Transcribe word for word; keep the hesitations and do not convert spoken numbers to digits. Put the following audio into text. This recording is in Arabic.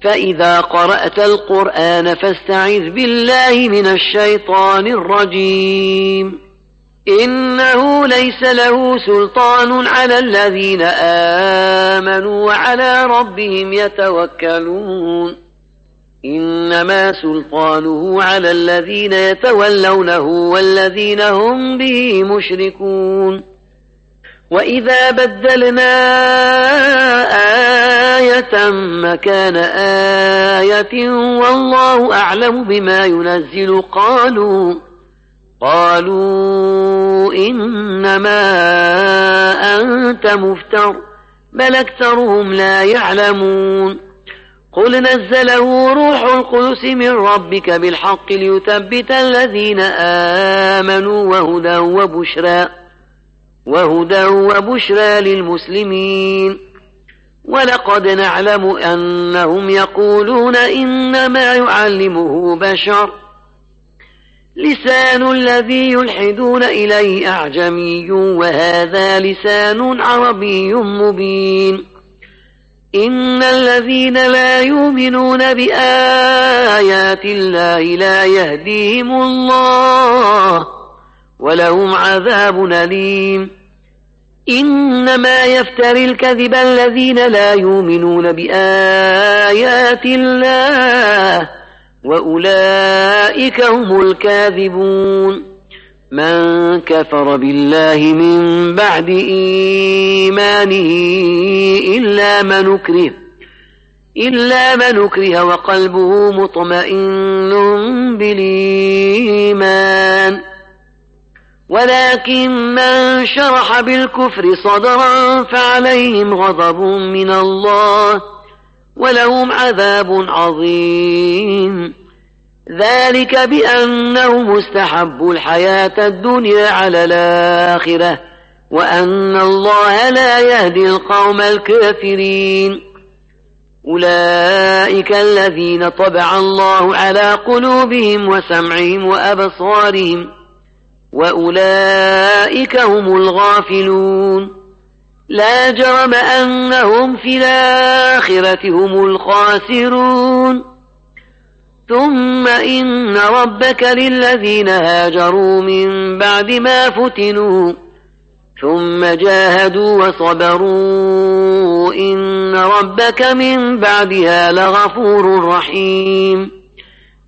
فإذا قرأت القرآن فاستعذ بالله من الشيطان الرجيم. إنه ليس له سلطان على الذين آمنوا وعلى ربهم يتوكلون. إنما سلطانه على الذين يتولونه والذين هم به مشركون. وإذا بدلنا آية مكان آية والله أعلم بما ينزل قالوا قالوا إنما أنت مفتر بل أكثرهم لا يعلمون. قل نزله روح القدس من ربك بالحق ليثبت الذين آمنوا وهدى وبشرى وهدى وبشرى للمسلمين. ولقد نعلم أنهم يقولون إنما يعلمه بشر لسان الذي يلحدون إليه أعجمي وهذا لسان عربي مبين. إن الذين لا يؤمنون بآيات الله لا يهديهم الله ولهم عذاب أليم. إنما يفتري الكذب الذين لا يؤمنون بآيات الله وأولئك هم الكاذبون. من كفر بالله من بعد إيمانه إلا من أكره إلا من أكره وقلبه مطمئن بالإيمان ولكن من شرح بالكفر صدرا فعليهم غضب من الله ولهم عذاب عظيم. ذلك بأنهم استحبوا الحياة الدنيا على الآخرة وأن الله لا يهدي القوم الكافرين. أولئك الذين طبع الله على قلوبهم وسمعهم وأبصارهم وأولئك هم الغافلون. لا جرم أنهم في الآخرة هم الخاسرون. ثم إن ربك للذين هاجروا من بعد ما فتنوا ثم جاهدوا وصبروا إن ربك من بعدها لغفور رحيم.